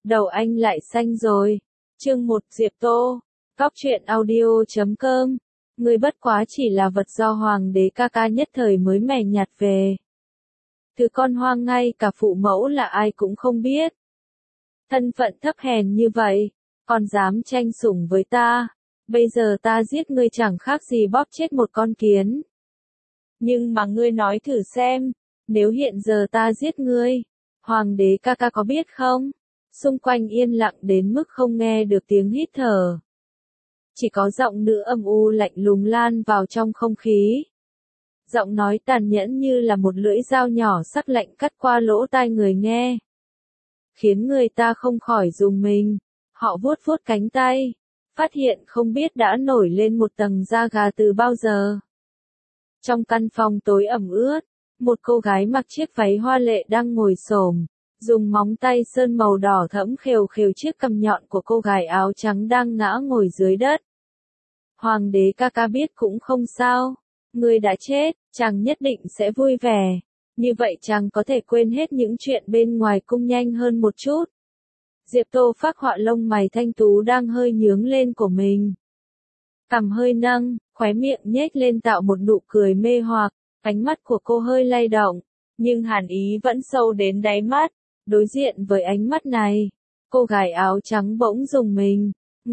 Đầu anh lại xanh rồi. Chương 1 Diệp Tô. Cóc truyện audio.com. Ngươi bất quá chỉ là vật do hoàng đế ca ca nhất thời mới mẻ nhặt về. Thứ con hoang ngay cả phụ mẫu là ai cũng không biết. Thân phận thấp hèn như vậy, còn dám tranh sủng với ta. Bây giờ ta giết ngươi chẳng khác gì bóp chết một con kiến. Nhưng mà ngươi nói thử xem, nếu hiện giờ ta giết ngươi, hoàng đế ca ca có biết không? Xung quanh yên lặng đến mức không nghe được tiếng hít thở. Chỉ có giọng nữ âm u lạnh lùng lan vào trong không khí. Giọng nói tàn nhẫn như là một lưỡi dao nhỏ sắc lạnh cắt qua lỗ tai người nghe. Khiến người ta không khỏi rùng mình. Họ vuốt vuốt cánh tay, phát hiện không biết đã nổi lên một tầng da gà từ bao giờ. Trong căn phòng tối ẩm ướt, một cô gái mặc chiếc váy hoa lệ đang ngồi xổm, dùng móng tay sơn màu đỏ thẫm khều khều chiếc cằm nhọn của cô gái áo trắng đang ngã ngồi dưới đất. Hoàng đế ca ca biết cũng không sao, người đã chết, chàng nhất định sẽ vui vẻ. Như vậy chàng có thể quên hết những chuyện bên ngoài cung nhanh hơn một chút. Diệp Tô phác họa lông mày thanh tú đang hơi nhướng lên của mình. Cằm hơi nâng, khóe miệng nhếch lên tạo một nụ cười mê hoặc, ánh mắt của cô hơi lay động, nhưng hàn ý vẫn sâu đến đáy mắt. Đối diện với ánh mắt này, cô gái áo trắng bỗng rùng mình.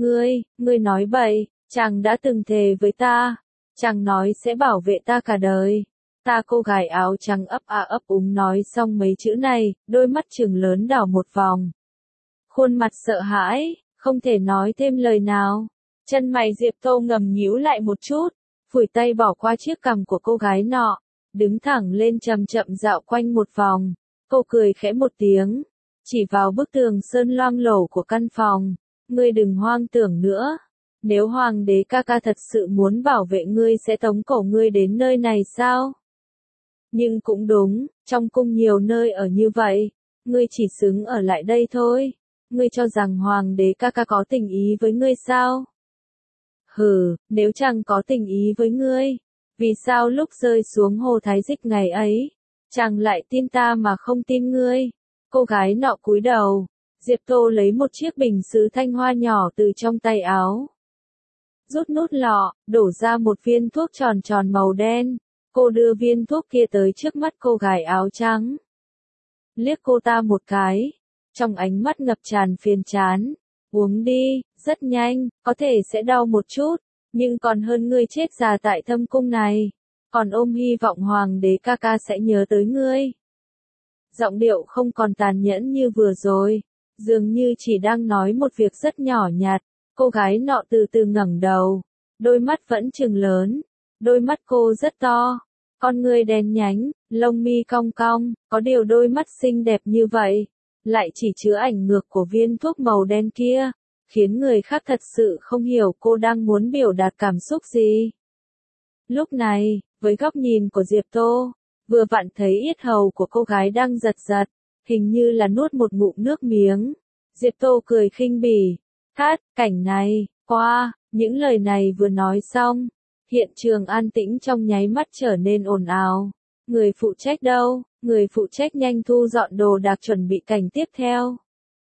Ngươi nói bậy, chàng đã từng thề với ta, chàng nói sẽ bảo vệ ta cả đời. Cô gái áo trắng ấp úng nói xong mấy chữ này, đôi mắt trừng lớn đảo một vòng. Khuôn mặt sợ hãi, không thể nói thêm lời nào. Chân mày Diệp Tô ngầm nhíu lại một chút, phủi tay bỏ qua chiếc cằm của cô gái nọ, đứng thẳng lên chậm chậm dạo quanh một vòng. Cô cười khẽ một tiếng, chỉ vào bức tường sơn loang lổ của căn phòng. Ngươi đừng hoang tưởng nữa. Nếu hoàng đế ca ca thật sự muốn bảo vệ ngươi sẽ tống cổ ngươi đến nơi này sao? Nhưng cũng đúng, trong cung nhiều nơi ở như vậy, ngươi chỉ xứng ở lại đây thôi. Ngươi cho rằng hoàng đế ca ca có tình ý với ngươi sao? Hừ, nếu chàng có tình ý với ngươi, vì sao lúc rơi xuống hồ Thái Dịch ngày ấy, chàng lại tin ta mà không tin ngươi? Cô gái nọ cúi đầu, Diệp Tô lấy một chiếc bình sứ thanh hoa nhỏ từ trong tay áo. Rút nút lọ, đổ ra một viên thuốc tròn tròn màu đen. Cô đưa viên thuốc kia tới trước mắt cô gái áo trắng. Liếc cô ta một cái, trong ánh mắt ngập tràn phiền chán. Uống đi, rất nhanh, có thể sẽ đau một chút, nhưng còn hơn ngươi chết già tại thâm cung này. Còn ôm hy vọng hoàng đế ca ca sẽ nhớ tới ngươi. Giọng điệu không còn tàn nhẫn như vừa rồi, dường như chỉ đang nói một việc rất nhỏ nhặt. Cô gái nọ từ từ ngẩng đầu, đôi mắt vẫn trừng lớn, đôi mắt cô rất to, con ngươi đen nhánh, lông mi cong cong, có điều đôi mắt xinh đẹp như vậy, lại chỉ chứa ảnh ngược của viên thuốc màu đen kia, khiến người khác thật sự không hiểu cô đang muốn biểu đạt cảm xúc gì. Lúc này, với góc nhìn của Diệp Tô, vừa vặn thấy yết hầu của cô gái đang giật giật, hình như là nuốt một ngụm nước miếng. Diệp Tô cười khinh bỉ. Cảnh này, những lời này vừa nói xong, hiện trường an tĩnh trong nháy mắt trở nên ồn ào. Người phụ trách đâu? Người phụ trách nhanh thu dọn đồ đạc chuẩn bị cảnh tiếp theo.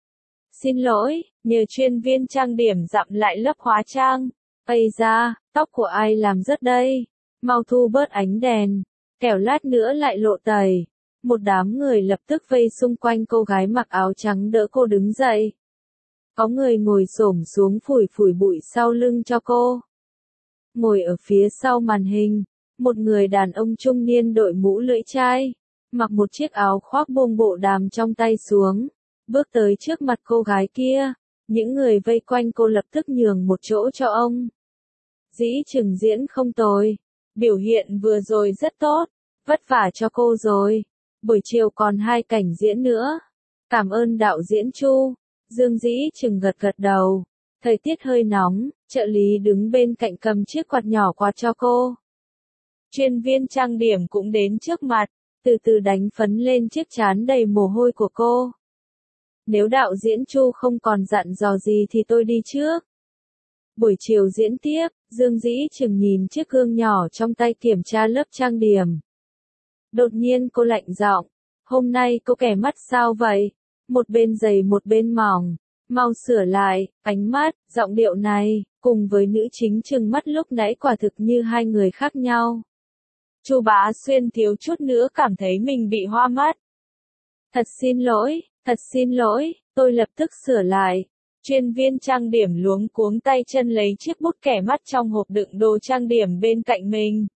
Xin lỗi, nhờ chuyên viên trang điểm dặm lại lớp hóa trang. Ây da, tóc của ai làm rớt đây? Mau thu bớt ánh đèn, kẻo lát nữa lại lộ tẩy. Một đám người lập tức vây xung quanh cô gái mặc áo trắng đỡ cô đứng dậy. Có người ngồi xổm xuống phủi phủi bụi sau lưng cho cô. Ngồi ở phía sau màn hình, một người đàn ông trung niên đội mũ lưỡi chai, mặc một chiếc áo khoác buông bộ đàm trong tay xuống, bước tới trước mặt cô gái kia. Những người vây quanh cô lập tức nhường một chỗ cho ông. Dĩ Trừng diễn không tồi, biểu hiện vừa rồi rất tốt, vất vả cho cô rồi. Buổi chiều còn 2 cảnh diễn nữa. Cảm ơn đạo diễn Chu. Dương Dĩ Trừng gật gật đầu. Thời tiết hơi nóng, trợ lý đứng bên cạnh cầm chiếc quạt nhỏ quạt cho cô. Chuyên viên trang điểm cũng đến trước mặt, từ từ đánh phấn lên chiếc trán đầy mồ hôi của cô. Nếu đạo diễn Chu không còn dặn dò gì thì tôi đi trước. Buổi chiều diễn tiếp, Dương Dĩ Trừng nhìn chiếc gương nhỏ trong tay kiểm tra lớp trang điểm. Đột nhiên cô lạnh giọng, hôm nay cô kẻ mắt sao vậy? một bên dày một bên mỏng. Mau sửa lại, ánh mắt, giọng điệu này, cùng với nữ chính trừng mắt lúc nãy quả thực như hai người khác nhau. Chu Bá Xuyên thiếu chút nữa cảm thấy mình bị hoa mắt. Thật xin lỗi, tôi lập tức sửa lại. Chuyên viên trang điểm luống cuống tay chân lấy chiếc bút kẻ mắt trong hộp đựng đồ trang điểm bên cạnh mình.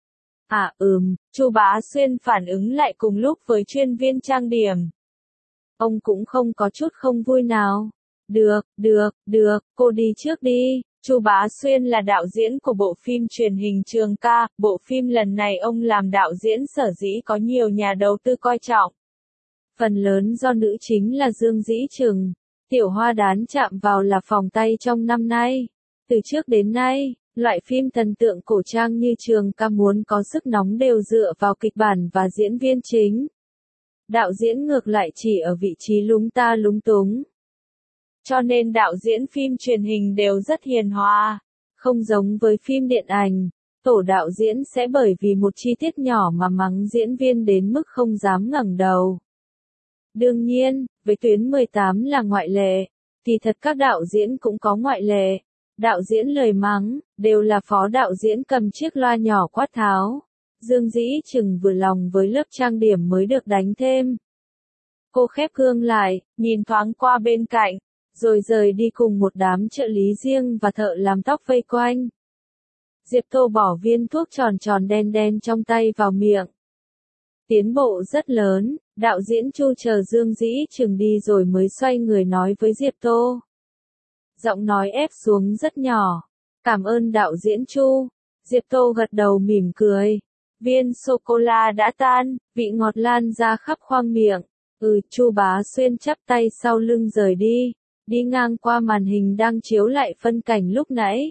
Chu Bá Xuyên phản ứng lại cùng lúc với chuyên viên trang điểm. Ông cũng không có chút không vui nào. Được, cô đi trước đi. Chu Bá Xuyên là đạo diễn của bộ phim truyền hình Trường Ca, bộ phim lần này ông làm đạo diễn sở dĩ có nhiều nhà đầu tư coi trọng. Phần lớn do nữ chính là Dương Dĩ Trừng. Tiểu Hoa Đán chạm vào là phòng tay trong năm nay. Từ trước đến nay, loại phim thần tượng cổ trang như Trường Ca muốn có sức nóng đều dựa vào kịch bản và diễn viên chính. Đạo diễn ngược lại chỉ ở vị trí lúng ta lúng túng. Cho nên đạo diễn phim truyền hình đều rất hiền hòa. Không giống với phim điện ảnh, tổ đạo diễn sẽ bởi vì một chi tiết nhỏ mà mắng diễn viên đến mức không dám ngẩng đầu. Đương nhiên, với tuyến 18 là ngoại lệ, thì thật các đạo diễn cũng có ngoại lệ. Đạo diễn lời mắng, đều là phó đạo diễn cầm chiếc loa nhỏ quát tháo. Dương Dĩ Trừng vừa lòng với lớp trang điểm mới được đánh thêm. Cô khép gương lại, nhìn thoáng qua bên cạnh, rồi rời đi cùng một đám trợ lý riêng và thợ làm tóc vây quanh. Diệp Tô bỏ viên thuốc tròn tròn đen đen trong tay vào miệng. Tiến bộ rất lớn, đạo diễn Chu chờ Dương Dĩ Trừng đi rồi mới xoay người nói với Diệp Tô. Giọng nói ép xuống rất nhỏ. Cảm ơn đạo diễn Chu. Diệp Tô gật đầu mỉm cười. Viên sô-cô-la đã tan, vị ngọt lan ra khắp khoang miệng. Chu Bá Xuyên chắp tay sau lưng rời đi. Đi ngang qua màn hình đang chiếu lại phân cảnh lúc nãy.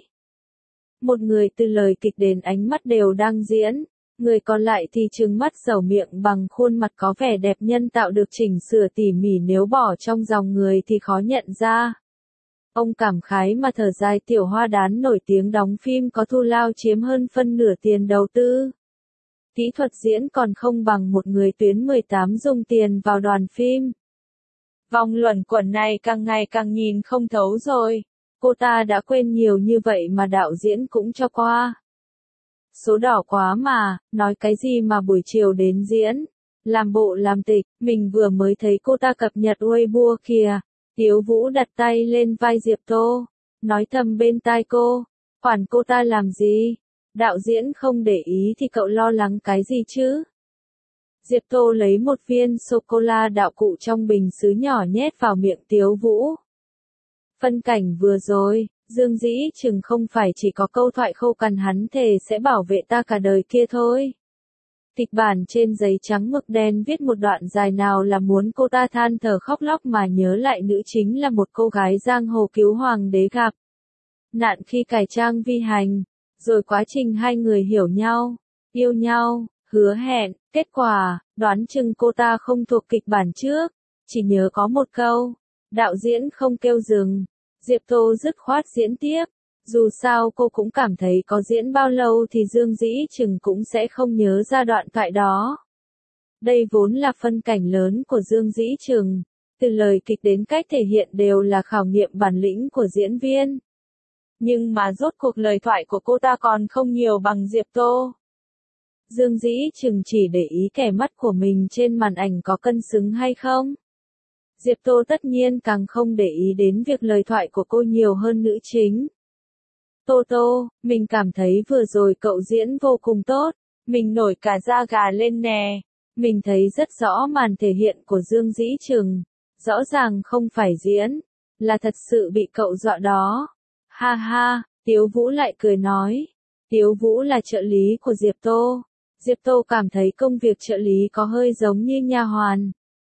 Một người từ lời kịch đến ánh mắt đều đang diễn. Người còn lại thì trừng mắt dẩu miệng bằng khuôn mặt có vẻ đẹp nhân tạo được chỉnh sửa tỉ mỉ, nếu bỏ trong dòng người thì khó nhận ra. Ông cảm khái mà thở dài, Tiểu Hoa Đán nổi tiếng đóng phim có thù lao chiếm hơn phân nửa tiền đầu tư. Kỹ thuật diễn còn không bằng một người tuyến 18 dùng tiền vào đoàn phim. Vòng luẩn quẩn này càng ngày càng nhìn không thấu rồi. Cô ta đã quên nhiều như vậy mà đạo diễn cũng cho qua. Số đỏ quá mà, nói cái gì mà buổi chiều đến diễn. Làm bộ làm tịch, mình vừa mới thấy cô ta cập nhật Weibo kìa. Tiếu Vũ đặt tay lên vai Diệp Tô, nói thầm bên tai cô, quản cô ta làm gì? Đạo diễn không để ý thì cậu lo lắng cái gì chứ? Diệp Tô lấy một viên sô-cô-la đạo cụ trong bình sứ nhỏ nhét vào miệng Tiếu Vũ. Phân cảnh vừa rồi, Dương Dĩ Trừng không phải chỉ có câu thoại khô cằn hắn thề sẽ bảo vệ ta cả đời kia thôi. Kịch bản trên giấy trắng mực đen viết một đoạn dài nào là muốn cô ta than thở khóc lóc mà nhớ lại nữ chính là một cô gái giang hồ cứu hoàng đế gặp nạn khi cải trang vi hành, rồi quá trình hai người hiểu nhau, yêu nhau, hứa hẹn, kết quả, đoán chừng cô ta không thuộc kịch bản trước, chỉ nhớ có một câu, đạo diễn không kêu dừng, Diệp Tô dứt khoát diễn tiếp. Dù sao cô cũng cảm thấy có diễn bao lâu thì Dương Dĩ Trừng cũng sẽ không nhớ ra đoạn thoại đó. Đây vốn là phân cảnh lớn của Dương Dĩ Trừng, từ lời kịch đến cách thể hiện đều là khảo nghiệm bản lĩnh của diễn viên. Nhưng mà rốt cuộc lời thoại của cô ta còn không nhiều bằng Diệp Tô. Dương Dĩ Trừng chỉ để ý kẻ mắt của mình trên màn ảnh có cân xứng hay không. Diệp Tô tất nhiên càng không để ý đến việc lời thoại của cô nhiều hơn nữ chính. Tô Tô, mình cảm thấy vừa rồi cậu diễn vô cùng tốt, mình nổi cả da gà lên nè. Mình thấy rất rõ màn thể hiện của Dương Dĩ Trừng, rõ ràng không phải diễn, là thật sự bị cậu dọa đó. Ha ha, Tiếu Vũ lại cười nói. Tiếu Vũ là trợ lý của Diệp Tô. Diệp Tô cảm thấy công việc trợ lý có hơi giống như nha hoàn.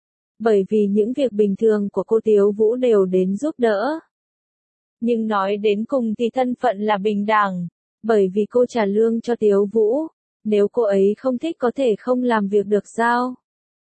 Bởi vì những việc bình thường của cô Tiếu Vũ đều đến giúp đỡ. Nhưng nói đến cùng thì thân phận là bình đẳng, bởi vì cô trả lương cho Tiếu Vũ, nếu cô ấy không thích có thể không làm việc được sao?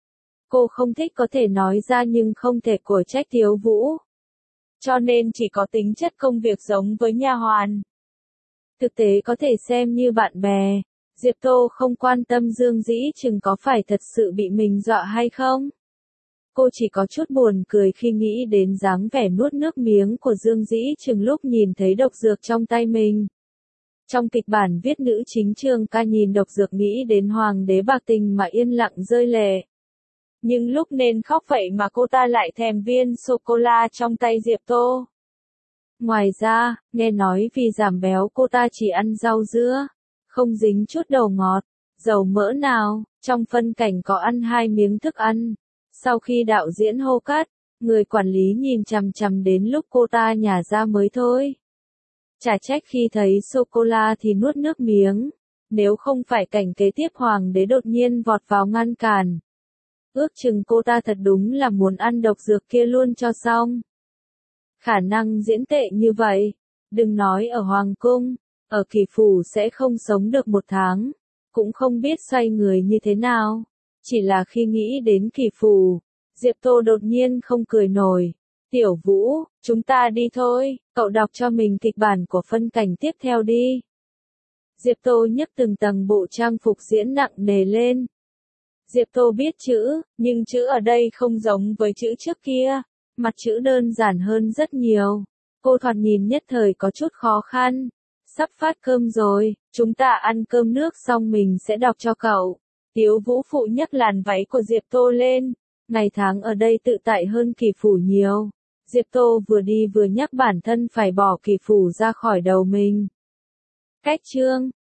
Cô không thích có thể nói ra nhưng không thể của trách Tiếu Vũ. Cho nên chỉ có tính chất công việc giống với nha hoàn. Thực tế có thể xem như bạn bè, Diệp Tô không quan tâm Dương Dĩ Trừng có phải thật sự bị mình dọa hay không. Cô chỉ có chút buồn cười khi nghĩ đến dáng vẻ nuốt nước miếng của Dương Dĩ Trừng lúc nhìn thấy độc dược trong tay mình. Trong kịch bản viết nữ chính Trương Ca nhìn độc dược nghĩ đến hoàng đế bạc tình mà yên lặng rơi lệ. Nhưng lúc nên khóc vậy mà cô ta lại thèm viên sô-cô-la trong tay Diệp Tô. Ngoài ra, nghe nói vì giảm béo cô ta chỉ ăn rau dưa, không dính chút đầu ngọt, dầu mỡ nào, trong phân cảnh có ăn 2 miếng thức ăn. Sau khi đạo diễn hô cắt, người quản lý nhìn chằm chằm đến lúc cô ta nhả ra mới thôi. Chả trách khi thấy sô-cô-la thì nuốt nước miếng, nếu không phải cảnh kế tiếp hoàng đế đột nhiên vọt vào ngăn cản. Ước chừng cô ta thật đúng là muốn ăn độc dược kia luôn cho xong. Khả năng diễn tệ như vậy, đừng nói ở Hoàng Cung, ở Kỳ Phủ sẽ không sống được 1 tháng, cũng không biết xoay người như thế nào. Chỉ là khi nghĩ đến Kỳ Phủ, Diệp Tô đột nhiên không cười nổi. Tiểu Vũ, chúng ta đi thôi, cậu đọc cho mình kịch bản của phân cảnh tiếp theo đi. Diệp Tô nhấc từng tầng bộ trang phục diễn nặng nề lên. Diệp Tô biết chữ, nhưng chữ ở đây không giống với chữ trước kia, mặt chữ đơn giản hơn rất nhiều. Cô thoạt nhìn nhất thời có chút khó khăn. Sắp phát cơm rồi, chúng ta ăn cơm nước xong mình sẽ đọc cho cậu. Tiếu Vũ phụ nhấc làn váy của Diệp Tô lên. Ngày tháng ở đây tự tại hơn Kỳ Phủ nhiều. Diệp Tô vừa đi vừa nhắc bản thân phải bỏ Kỳ Phủ ra khỏi đầu mình. Cách chương